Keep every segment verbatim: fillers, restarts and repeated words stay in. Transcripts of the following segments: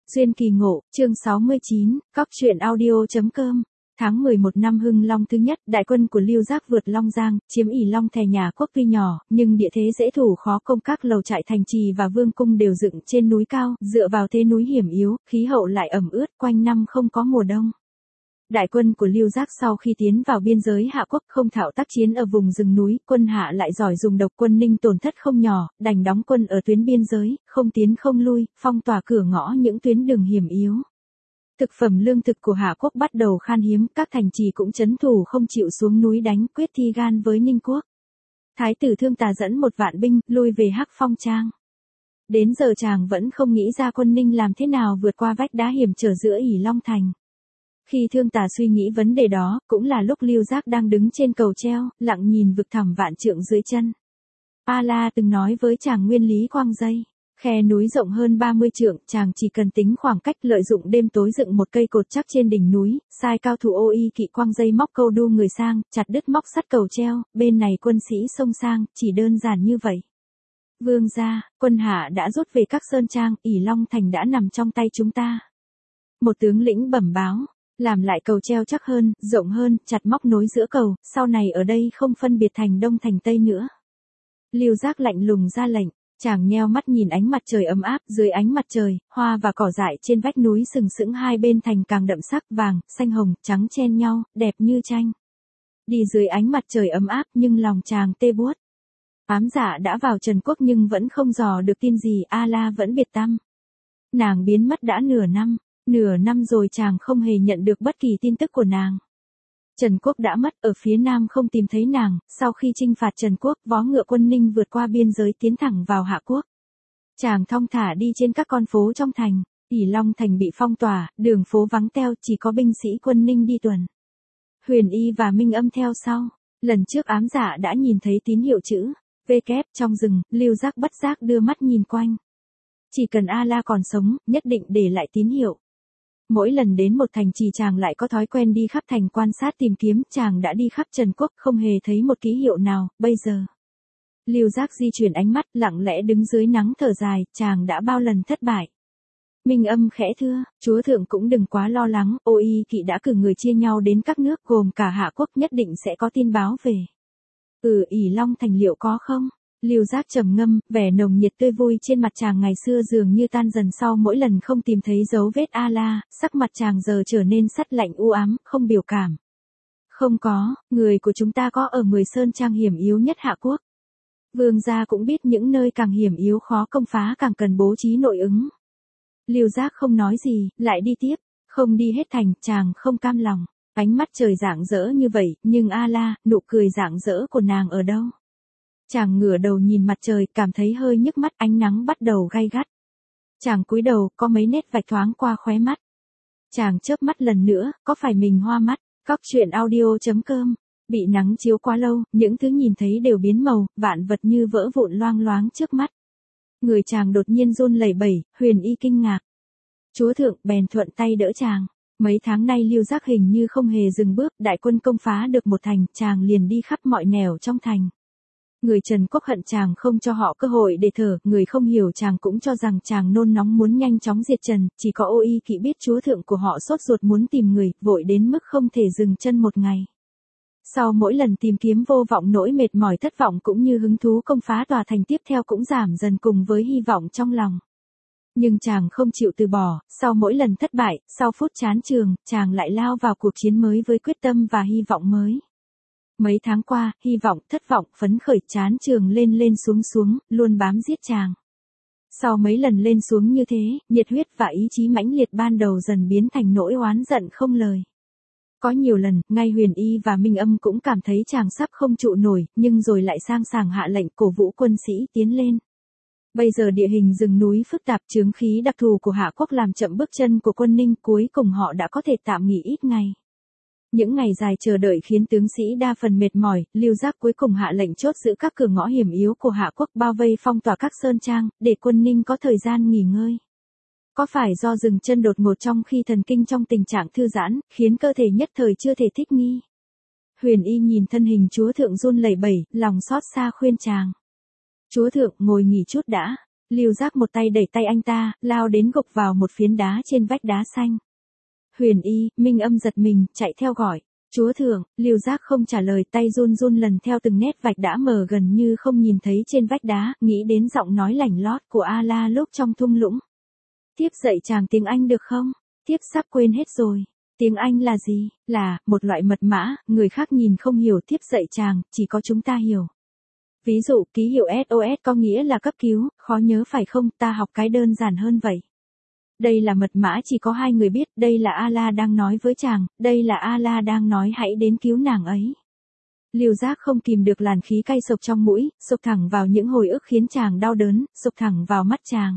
Duyên kỳ ngộ, chương sáu mươi chín, cóc truyện audio.com. Tháng mười một năm Hưng Long thứ nhất, đại quân của Lưu Giác vượt Long Giang, chiếm ỷ Long Thè nhà quốc tuy nhỏ, nhưng địa thế dễ thủ khó công, các lầu trại thành trì và vương cung đều dựng trên núi cao, dựa vào thế núi hiểm yếu, khí hậu lại ẩm ướt, quanh năm không có mùa đông. Đại quân của Lưu Giác sau khi tiến vào biên giới Hạ quốc không thạo tác chiến ở vùng rừng núi, quân Hạ lại giỏi dùng độc, quân Ninh tổn thất không nhỏ, đành đóng quân ở tuyến biên giới, không tiến không lui, phong tỏa cửa ngõ những tuyến đường hiểm yếu. Thực phẩm lương thực của Hạ quốc bắt đầu khan hiếm, các thành trì cũng trấn thủ không chịu xuống núi đánh, quyết thi gan với Ninh quốc. Thái tử Thương Tà dẫn một vạn binh, lui về Hắc Phong Trang. Đến giờ chàng vẫn không nghĩ ra quân Ninh làm thế nào vượt qua vách đá hiểm trở giữa ỷ Long Thành. Khi Thương Tà suy nghĩ vấn đề đó, cũng là lúc Lưu Giác đang đứng trên cầu treo, lặng nhìn vực thẳm vạn trượng dưới chân. A La từng nói với chàng nguyên lý quang dây. Khe núi rộng hơn ba mươi trượng, chàng chỉ cần tính khoảng cách, lợi dụng đêm tối dựng một cây cột chắc trên đỉnh núi, sai cao thủ ô y kỵ quang dây móc câu đu người sang, chặt đứt móc sắt cầu treo, bên này quân sĩ xông sang, chỉ đơn giản như vậy. Vương gia, quân Hạ đã rút về các sơn trang, ỷ Long Thành đã nằm trong tay chúng ta. Một tướng lĩnh bẩm báo. Làm lại cầu treo chắc hơn, rộng hơn, chặt móc nối giữa cầu, sau này ở đây không phân biệt thành đông thành tây nữa. Lưu Giác lạnh lùng ra lệnh, chàng nheo mắt nhìn ánh mặt trời ấm áp, dưới ánh mặt trời, hoa và cỏ dại trên vách núi sừng sững hai bên thành càng đậm sắc, vàng, xanh hồng, trắng chen nhau, đẹp như tranh. Đi dưới ánh mặt trời ấm áp nhưng lòng chàng tê buốt. Ám Dạ đã vào Trần quốc nhưng vẫn không dò được tin gì, A La vẫn biệt tăm. Nàng biến mất đã nửa năm. Nửa năm rồi chàng không hề nhận được bất kỳ tin tức của nàng. Trần quốc đã mất, ở phía nam không tìm thấy nàng, sau khi chinh phạt Trần quốc, vó ngựa quân Ninh vượt qua biên giới tiến thẳng vào Hạ quốc. Chàng thong thả đi trên các con phố trong thành, ỷ Long Thành bị phong tỏa, đường phố vắng teo, chỉ có binh sĩ quân Ninh đi tuần. Huyền Y và Minh Âm theo sau, lần trước Ám Dạ đã nhìn thấy tín hiệu chữ V kép trong rừng, Lưu Giác bất giác đưa mắt nhìn quanh. Chỉ cần A La còn sống, nhất định để lại tín hiệu. Mỗi lần đến một thành trì chàng lại có thói quen đi khắp thành quan sát tìm kiếm, chàng đã đi khắp Trần quốc không hề thấy một ký hiệu nào, bây giờ. Lưu Giác di chuyển ánh mắt, lặng lẽ đứng dưới nắng thở dài, chàng đã bao lần thất bại. Minh Âm khẽ thưa, chúa thượng cũng đừng quá lo lắng, ô y kỵ đã cử người chia nhau đến các nước gồm cả Hạ quốc, nhất định sẽ có tin báo về. Ừ, ỷ Long Thành liệu có không? Lưu Giác trầm ngâm, vẻ nồng nhiệt tươi vui trên mặt chàng ngày xưa dường như tan dần sau mỗi lần không tìm thấy dấu vết A La, sắc mặt chàng giờ trở nên sắt lạnh u ám, không biểu cảm. Không có, người của chúng ta có ở mười sơn trang hiểm yếu nhất Hạ quốc. Vương gia cũng biết những nơi càng hiểm yếu khó công phá càng cần bố trí nội ứng. Lưu Giác không nói gì, lại đi tiếp, không đi hết thành, chàng không cam lòng. Ánh mắt trời rạng rỡ như vậy, nhưng A La, nụ cười rạng rỡ của nàng ở đâu? Chàng ngửa đầu nhìn mặt trời, cảm thấy hơi nhức mắt, ánh nắng bắt đầu gay gắt. Chàng cúi đầu, có mấy nét vạch thoáng qua khóe mắt. Chàng chớp mắt lần nữa, có phải mình hoa mắt? Cóc truyện audio.com. Bị nắng chiếu quá lâu, những thứ nhìn thấy đều biến màu, vạn vật như vỡ vụn loang loáng trước mắt. Người chàng đột nhiên run lẩy bẩy, Huyền Y kinh ngạc. Chúa thượng bèn thuận tay đỡ chàng. Mấy tháng nay Lưu Giác hình như không hề dừng bước, đại quân công phá được một thành, chàng liền đi khắp mọi nẻo trong thành. Người Trần quốc hận chàng không cho họ cơ hội để thở, người không hiểu chàng cũng cho rằng chàng nôn nóng muốn nhanh chóng diệt Trần, chỉ có ô y kỵ biết chúa thượng của họ sốt ruột muốn tìm người, vội đến mức không thể dừng chân một ngày. Sau mỗi lần tìm kiếm vô vọng, nỗi mệt mỏi thất vọng cũng như hứng thú công phá tòa thành tiếp theo cũng giảm dần cùng với hy vọng trong lòng. Nhưng chàng không chịu từ bỏ, sau mỗi lần thất bại, sau phút chán chường, chàng lại lao vào cuộc chiến mới với quyết tâm và hy vọng mới. Mấy tháng qua, hy vọng, thất vọng, phấn khởi, chán chường lên lên xuống xuống, luôn bám giết chàng. Sau mấy lần lên xuống như thế, nhiệt huyết và ý chí mãnh liệt ban đầu dần biến thành nỗi oán giận không lời. Có nhiều lần, ngay Huyền Y và Minh Âm cũng cảm thấy chàng sắp không trụ nổi, nhưng rồi lại sang sảng hạ lệnh cổ vũ quân sĩ tiến lên. Bây giờ địa hình rừng núi phức tạp, chướng khí đặc thù của Hạ quốc làm chậm bước chân của quân Ninh, cuối cùng họ đã có thể tạm nghỉ ít ngày. Những ngày dài chờ đợi khiến tướng sĩ đa phần mệt mỏi, Lưu Giác cuối cùng hạ lệnh chốt giữ các cửa ngõ hiểm yếu của Hạ quốc, bao vây phong tỏa các sơn trang, để quân Ninh có thời gian nghỉ ngơi. Có phải do dừng chân đột ngột trong khi thần kinh trong tình trạng thư giãn, khiến cơ thể nhất thời chưa thể thích nghi? Huyền Y nhìn thân hình chúa thượng run lẩy bẩy, lòng xót xa khuyên chàng. Chúa thượng, ngồi nghỉ chút đã. Lưu Giác một tay đẩy tay anh ta, lao đến gục vào một phiến đá trên vách đá xanh. Huyền Y, Minh Âm giật mình, chạy theo gọi. Chúa thượng, Lưu Giác không trả lời, tay run run lần theo từng nét vạch đã mờ gần như không nhìn thấy trên vách đá, nghĩ đến giọng nói lảnh lót của A-la lúc trong thung lũng. Tiếp dạy chàng tiếng Anh được không? Tiếp sắp quên hết rồi. Tiếng Anh là gì? Là, một loại mật mã, người khác nhìn không hiểu. Tiếp dạy chàng, chỉ có chúng ta hiểu. Ví dụ, ký hiệu ét ô ét có nghĩa là cấp cứu, khó nhớ phải không? Ta học cái đơn giản hơn vậy. Đây là mật mã chỉ có hai người biết, đây là A-la đang nói với chàng, đây là A-la đang nói hãy đến cứu nàng ấy. Lưu Giác không kìm được làn khí cay sộc trong mũi, sộc thẳng vào những hồi ức khiến chàng đau đớn, sộc thẳng vào mắt chàng.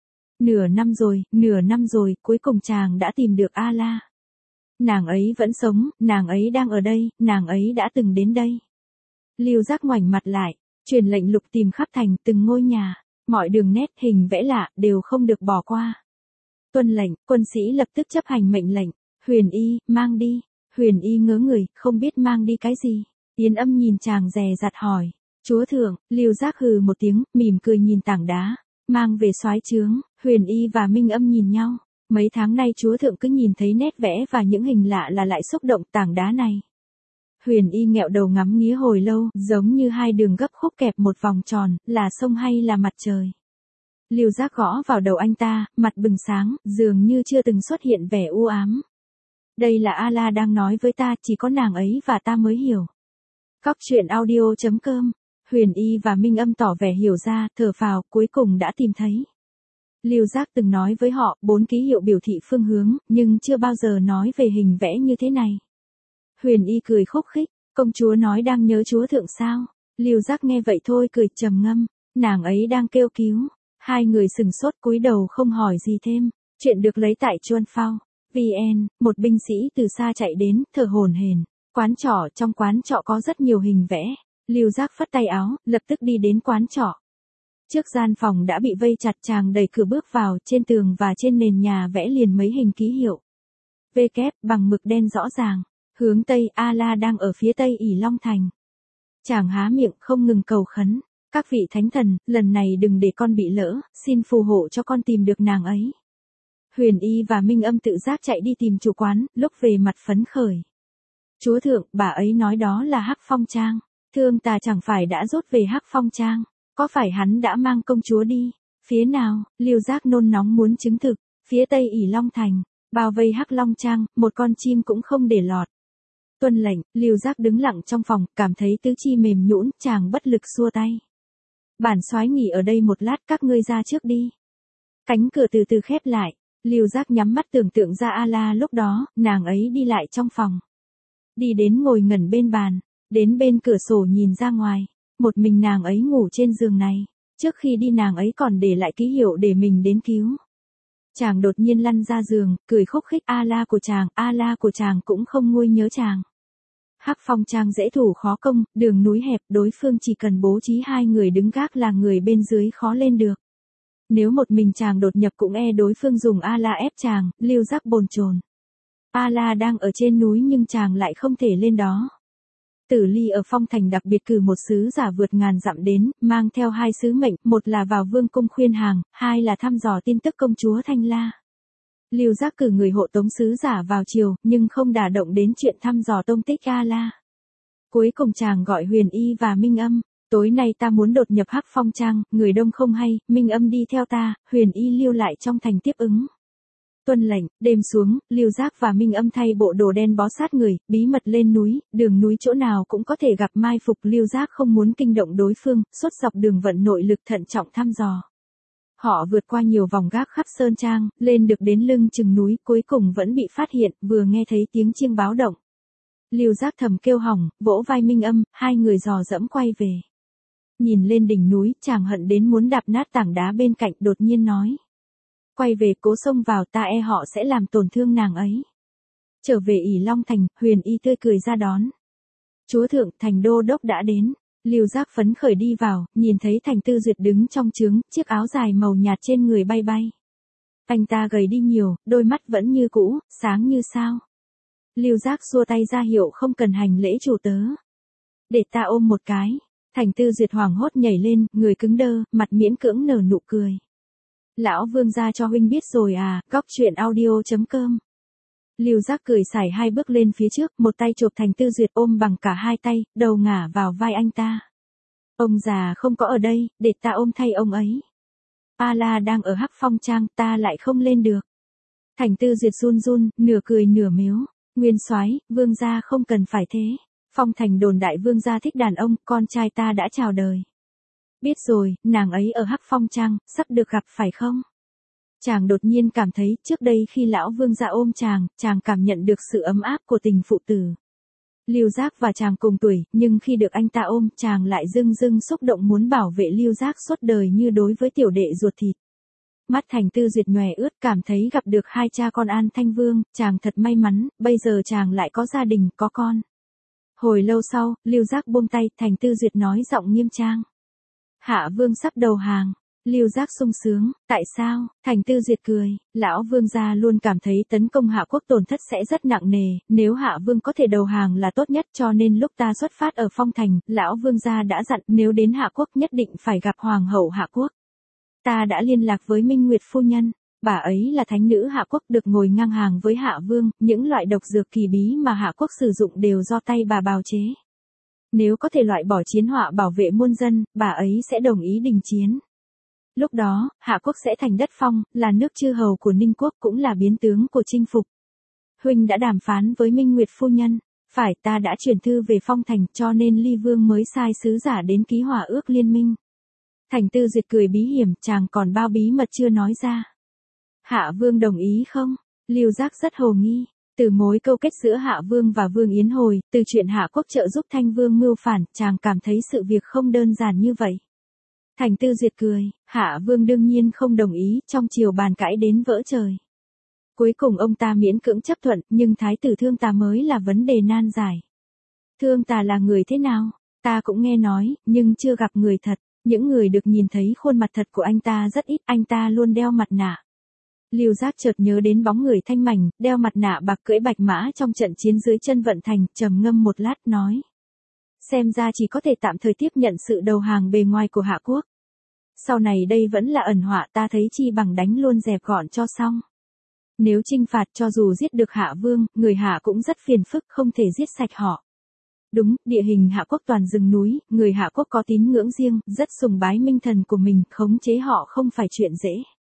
Nửa năm rồi, nửa năm rồi, cuối cùng chàng đã tìm được A-la. Nàng ấy vẫn sống, nàng ấy đang ở đây, nàng ấy đã từng đến đây. Lưu Giác ngoảnh mặt lại, truyền lệnh lục tìm khắp thành từng ngôi nhà, mọi đường nét hình vẽ lạ đều không được bỏ qua. Tuân lệnh, quân sĩ lập tức chấp hành mệnh lệnh. Huyền Y, mang đi. Huyền Y ngớ người, không biết mang đi cái gì. Yến Âm nhìn chàng dè dặt hỏi. Chúa thượng, Lưu Giác hừ một tiếng, mỉm cười nhìn tảng đá. Mang về soái trướng. Huyền Y và Minh Âm nhìn nhau. Mấy tháng nay chúa thượng cứ nhìn thấy nét vẽ và những hình lạ là lại xúc động tảng đá này. Huyền Y nghẹo đầu ngắm nghía hồi lâu, giống như hai đường gấp khúc kẹp một vòng tròn, là sông hay là mặt trời. Lưu Giác gõ vào đầu anh ta, mặt bừng sáng, dường như chưa từng xuất hiện vẻ u ám. Đây là A-la đang nói với ta, chỉ có nàng ấy và ta mới hiểu. Cóc truyện audio chấm com. Huyền Y và Minh Âm tỏ vẻ hiểu ra, thở phào, cuối cùng đã tìm thấy. Lưu Giác từng nói với họ, bốn ký hiệu biểu thị phương hướng, nhưng chưa bao giờ nói về hình vẽ như thế này. Huyền Y cười khúc khích, công chúa nói đang nhớ chúa thượng sao? Lưu Giác nghe vậy thôi cười trầm ngâm, nàng ấy đang kêu cứu. Hai người sừng sốt cúi đầu không hỏi gì thêm. Chuyện được lấy tại Chuan Phao. vn, một binh sĩ từ xa chạy đến, thở hổn hển. Quán trọ, trong quán trọ có rất nhiều hình vẽ. Lưu Giác phất tay áo, lập tức đi đến quán trọ. Trước gian phòng đã bị vây chặt, chàng đẩy cửa bước vào, trên tường và trên nền nhà vẽ liền mấy hình ký hiệu. V kép bằng mực đen rõ ràng. Hướng Tây, A-la đang ở phía Tây ỷ Long Thành. Chàng há miệng không ngừng cầu khấn. Các vị thánh thần, lần này đừng để con bị lỡ, xin phù hộ cho con tìm được nàng ấy. Huyền Y và Minh Âm tự giác chạy đi tìm chủ quán, lúc về mặt phấn khởi. Chúa thượng, bà ấy nói đó là Hắc Phong Trang. Thương ta chẳng phải đã rút về Hắc Phong Trang. Có phải hắn đã mang công chúa đi? Phía nào? Lưu Giác nôn nóng muốn chứng thực. Phía Tây ỷ Long Thành, bao vây Hắc Long Trang, một con chim cũng không để lọt. Tuân lệnh, Lưu Giác đứng lặng trong phòng, cảm thấy tứ chi mềm nhũn, chàng bất lực xua tay. Bản soái nghỉ ở đây một lát, các ngươi ra trước đi. Cánh cửa từ từ khép lại, Lưu Giác nhắm mắt tưởng tượng ra A-la lúc đó, nàng ấy đi lại trong phòng. Đi đến ngồi ngẩn bên bàn, đến bên cửa sổ nhìn ra ngoài, một mình nàng ấy ngủ trên giường này, trước khi đi nàng ấy còn để lại ký hiệu để mình đến cứu. Chàng đột nhiên lăn ra giường, cười khúc khích, A-la của chàng, A-la của chàng cũng không nguôi nhớ chàng. Hắc Phong Trang dễ thủ khó công, đường núi hẹp, đối phương chỉ cần bố trí hai người đứng gác là người bên dưới khó lên được. Nếu một mình chàng đột nhập cũng e đối phương dùng A-la ép chàng, Lưu Giác bồn chồn. A-la đang ở trên núi nhưng chàng lại không thể lên đó. Tử Ly ở Phong Thành đặc biệt cử một sứ giả vượt ngàn dặm đến, mang theo hai sứ mệnh, một là vào vương cung khuyên hàng, hai là thăm dò tin tức công chúa Thanh La. Lưu Giác cử người hộ tống sứ giả vào chiều, nhưng không đả động đến chuyện thăm dò tông tích A-la. Cuối cùng chàng gọi Huyền Y và Minh Âm, tối nay ta muốn đột nhập Hắc Phong Trang, người đông không hay, Minh Âm đi theo ta, Huyền Y lưu lại trong thành tiếp ứng. Tuân lệnh, đêm xuống, Lưu Giác và Minh Âm thay bộ đồ đen bó sát người, bí mật lên núi, đường núi chỗ nào cũng có thể gặp mai phục. Lưu Giác không muốn kinh động đối phương, suốt dọc đường vận nội lực thận trọng thăm dò. Họ vượt qua nhiều vòng gác khắp sơn trang, lên được đến lưng chừng núi, cuối cùng vẫn bị phát hiện, vừa nghe thấy tiếng chiêng báo động. Lưu Giác thầm kêu hỏng, vỗ vai Minh Âm, hai người dò dẫm quay về. Nhìn lên đỉnh núi, chàng hận đến muốn đạp nát tảng đá bên cạnh, đột nhiên nói. Quay về, cố xông vào, ta e họ sẽ làm tổn thương nàng ấy. Trở về ỷ Long Thành, Huyền Y tươi cười ra đón. Chúa thượng, thành đô đốc đã đến. Lưu Giác phấn khởi đi vào, nhìn thấy Thành Tư Duyệt đứng trong trướng, chiếc áo dài màu nhạt trên người bay bay. Anh ta gầy đi nhiều, đôi mắt vẫn như cũ, sáng như sao. Lưu Giác xua tay ra hiệu không cần hành lễ chủ tớ. Để ta ôm một cái. Thành Tư Duyệt hoảng hốt nhảy lên, người cứng đơ, mặt miễn cưỡng nở nụ cười. Lão Vương gia cho huynh biết rồi à, góc truyện audio.com. Lưu Giác cười sải hai bước lên phía trước, một tay chộp Thành Tư Duyệt ôm bằng cả hai tay, đầu ngả vào vai anh ta. Ông già không có ở đây, để ta ôm thay ông ấy. A La đang ở Hắc Phong Trang, ta lại không lên được. Thành Tư Duyệt run run, nửa cười nửa mếu. Nguyên soái, Vương gia không cần phải thế. Phong Thành đồn đại Vương gia thích đàn ông, con trai ta đã chào đời. Biết rồi, nàng ấy ở Hắc Phong Trang, sắp được gặp phải không? Chàng đột nhiên cảm thấy, trước đây khi lão Vương gia ôm chàng, chàng cảm nhận được sự ấm áp của tình phụ tử. Lưu Giác và chàng cùng tuổi, nhưng khi được anh ta ôm, chàng lại dưng dưng xúc động muốn bảo vệ Lưu Giác suốt đời như đối với tiểu đệ ruột thịt. Mắt Thành Tư Duyệt nhòe ướt, cảm thấy gặp được hai cha con An Thanh Vương, chàng thật may mắn, bây giờ chàng lại có gia đình, có con. Hồi lâu sau, Lưu Giác buông tay, Thành Tư Duyệt nói giọng nghiêm trang. Hạ Vương sắp đầu hàng. Lưu Giác sung sướng, tại sao? Thành Tư Duyệt cười, lão Vương gia luôn cảm thấy tấn công Hạ quốc tổn thất sẽ rất nặng nề, nếu Hạ Vương có thể đầu hàng là tốt nhất, cho nên lúc ta xuất phát ở Phong Thành, lão Vương gia đã dặn nếu đến Hạ quốc nhất định phải gặp Hoàng hậu Hạ quốc. Ta đã liên lạc với Minh Nguyệt phu nhân, bà ấy là thánh nữ Hạ quốc được ngồi ngang hàng với Hạ Vương, những loại độc dược kỳ bí mà Hạ quốc sử dụng đều do tay bà bào chế. Nếu có thể loại bỏ chiến họa bảo vệ muôn dân, bà ấy sẽ đồng ý đình chiến. Lúc đó, Hạ quốc sẽ thành đất phong, là nước chư hầu của Ninh quốc, cũng là biến tướng của chinh phục. Huynh đã đàm phán với Minh Nguyệt phu nhân, phải, ta đã chuyển thư về Phong Thành, cho nên Ly Vương mới sai sứ giả đến ký hòa ước liên minh. Thành Tư Duyệt cười bí hiểm, chàng còn bao bí mật chưa nói ra. Hạ Vương đồng ý không? Lưu Giác rất hồ nghi. Từ mối câu kết giữa Hạ Vương và Vương Yến Hồi, từ chuyện Hạ quốc trợ giúp Thanh Vương mưu phản, chàng cảm thấy sự việc không đơn giản như vậy. Thành Tư Duyệt cười, Hạ Vương đương nhiên không đồng ý, trong chiều bàn cãi đến vỡ trời. Cuối cùng ông ta miễn cưỡng chấp thuận, nhưng Thái tử Thương Tà mới là vấn đề nan giải. Thương Tà là người thế nào? Ta cũng nghe nói, nhưng chưa gặp người thật. Những người được nhìn thấy khuôn mặt thật của anh ta rất ít, anh ta luôn đeo mặt nạ. Lưu Giác chợt nhớ đến bóng người thanh mảnh, đeo mặt nạ bạc cưỡi bạch mã trong trận chiến dưới chân Vận Thành, trầm ngâm một lát nói. Xem ra chỉ có thể tạm thời tiếp nhận sự đầu hàng bề ngoài của Hạ quốc. Sau này đây vẫn là ẩn họa, ta thấy chi bằng đánh luôn dẹp gọn cho xong. Nếu chinh phạt cho dù giết được Hạ Vương, người Hạ cũng rất phiền phức, không thể giết sạch họ. Đúng, địa hình Hạ quốc toàn rừng núi, người Hạ quốc có tín ngưỡng riêng, rất sùng bái minh thần của mình, khống chế họ không phải chuyện dễ.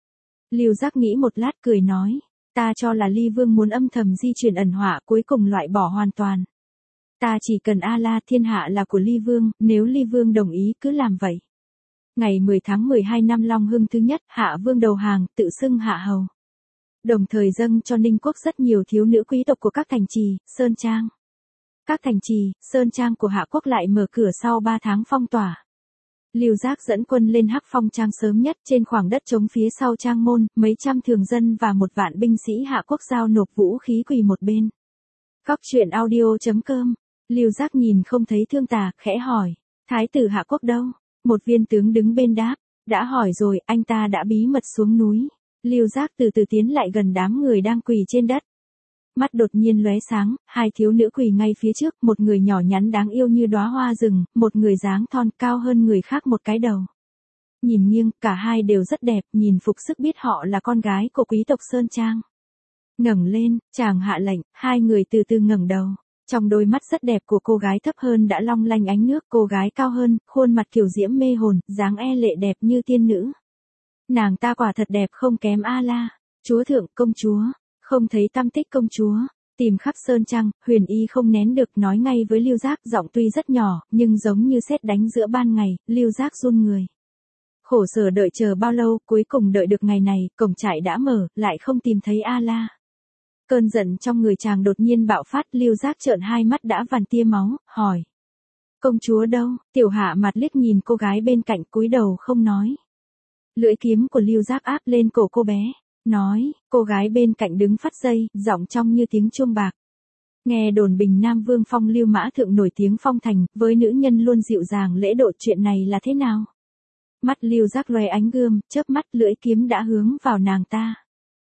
Lưu Giác nghĩ một lát cười nói, ta cho là Ly Vương muốn âm thầm di chuyển ẩn họa, cuối cùng loại bỏ hoàn toàn. Ta chỉ cần A La, thiên hạ là của Ly Vương, nếu Ly Vương đồng ý cứ làm vậy. Ngày mười tháng mười hai năm Long Hưng thứ nhất, Hạ Vương đầu hàng, tự xưng Hạ Hầu. Đồng thời dâng cho Ninh quốc rất nhiều thiếu nữ quý tộc của các thành trì, sơn trang. Các thành trì, sơn trang của Hạ quốc lại mở cửa sau ba tháng phong tỏa. Lưu Giác dẫn quân lên Hắc Phong Trang sớm nhất, trên khoảng đất trống phía sau trang môn, mấy trăm thường dân và một vạn binh sĩ Hạ quốc giao nộp vũ khí quỳ một bên. Góc truyện audio.com. Lưu Giác nhìn không thấy Thương Tà, khẽ hỏi, Thái tử Hạ quốc đâu? Một viên tướng đứng bên đáp, đã hỏi rồi, anh ta đã bí mật xuống núi. Lưu Giác từ từ tiến lại gần đám người đang quỳ trên đất. Mắt đột nhiên lóe sáng, hai thiếu nữ quỳ ngay phía trước, một người nhỏ nhắn đáng yêu như đóa hoa rừng, một người dáng thon cao hơn người khác một cái đầu. Nhìn nghiêng, cả hai đều rất đẹp, nhìn phục sức biết họ là con gái của quý tộc Sơn Trang. Ngẩng lên, chàng hạ lệnh, hai người từ từ ngẩng đầu. Trong đôi mắt rất đẹp của cô gái thấp hơn đã long lanh ánh nước, cô gái cao hơn, khuôn mặt kiều diễm mê hồn, dáng e lệ đẹp như tiên nữ. Nàng ta quả thật đẹp không kém A La, chúa thượng, công chúa. Không thấy tăm tích công chúa, tìm khắp sơn trang, Huyền Y không nén được nói ngay với Lưu Giác, giọng tuy rất nhỏ, nhưng giống như sét đánh giữa ban ngày. Lưu Giác run người. Khổ sở đợi chờ bao lâu, cuối cùng đợi được ngày này, cổng trại đã mở, lại không tìm thấy A La. Cơn giận trong người chàng đột nhiên bạo phát, Lưu Giác trợn hai mắt đã vằn tia máu, hỏi. Công chúa đâu? Tiểu Hạ mặt liếc nhìn cô gái bên cạnh, cúi đầu không nói. Lưỡi kiếm của Lưu Giác áp lên cổ cô bé. Nói, cô gái bên cạnh đứng phắt dây, giọng trong như tiếng chuông bạc. Nghe đồn Bình Nam Vương Phong Lưu Mã Thượng nổi tiếng Phong Thành, với nữ nhân luôn dịu dàng lễ độ, chuyện này là thế nào? Mắt Lưu Giác loe ánh gươm, chớp mắt lưỡi kiếm đã hướng vào nàng ta.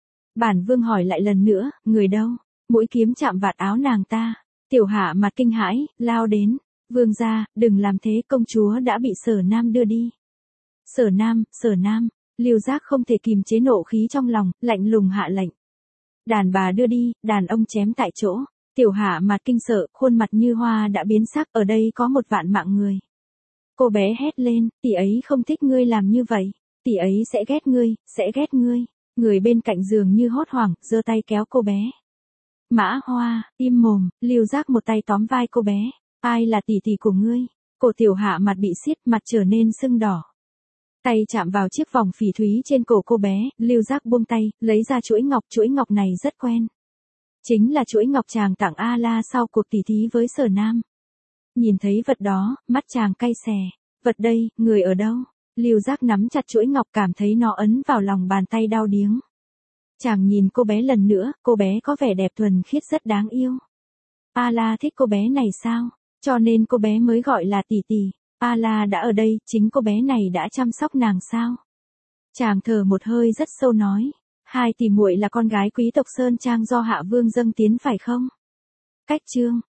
Bản Vương hỏi lại lần nữa, người đâu? Mũi kiếm chạm vạt áo nàng ta. Tiểu Hạ mặt kinh hãi, lao đến. Vương gia, đừng làm thế, công chúa đã bị Sở Nam đưa đi. Sở Nam, Sở Nam, Lưu Giác không thể kìm chế nộ khí trong lòng, lạnh lùng hạ lệnh. Đàn bà đưa đi, đàn ông chém tại chỗ. Tiểu Hạ mặt kinh sợ, khuôn mặt như hoa đã biến sắc, ở đây có một vạn mạng người. Cô bé hét lên, tỷ ấy không thích ngươi làm như vậy, tỷ ấy sẽ ghét ngươi, sẽ ghét ngươi. Người bên cạnh giường như hốt hoảng, giơ tay kéo cô bé. Mã Hoa, im mồm, Lưu Giác một tay tóm vai cô bé. Ai là tỷ tỷ của ngươi? Cổ Tiểu Hạ mặt bị xiết, mặt trở nên sưng đỏ. Tay chạm vào chiếc vòng phỉ thúy trên cổ cô bé, Lưu Giác buông tay, lấy ra chuỗi ngọc, chuỗi ngọc này rất quen. Chính là chuỗi ngọc chàng tặng A La sau cuộc tỉ thí với Sở Nam. Nhìn thấy vật đó, mắt chàng cay xè. Vật đây, người ở đâu? Lưu Giác nắm chặt chuỗi ngọc, cảm thấy nó ấn vào lòng bàn tay đau điếng. Chàng nhìn cô bé lần nữa, cô bé có vẻ đẹp thuần khiết rất đáng yêu. A La thích cô bé này sao? Cho nên cô bé mới gọi là tỷ tỷ. A La đã ở đây, chính cô bé này đã chăm sóc nàng sao? Chàng thở một hơi rất sâu nói. Hai tỷ muội là con gái quý tộc Sơn Trang do Hạ Vương dâng tiến phải không? Cách chương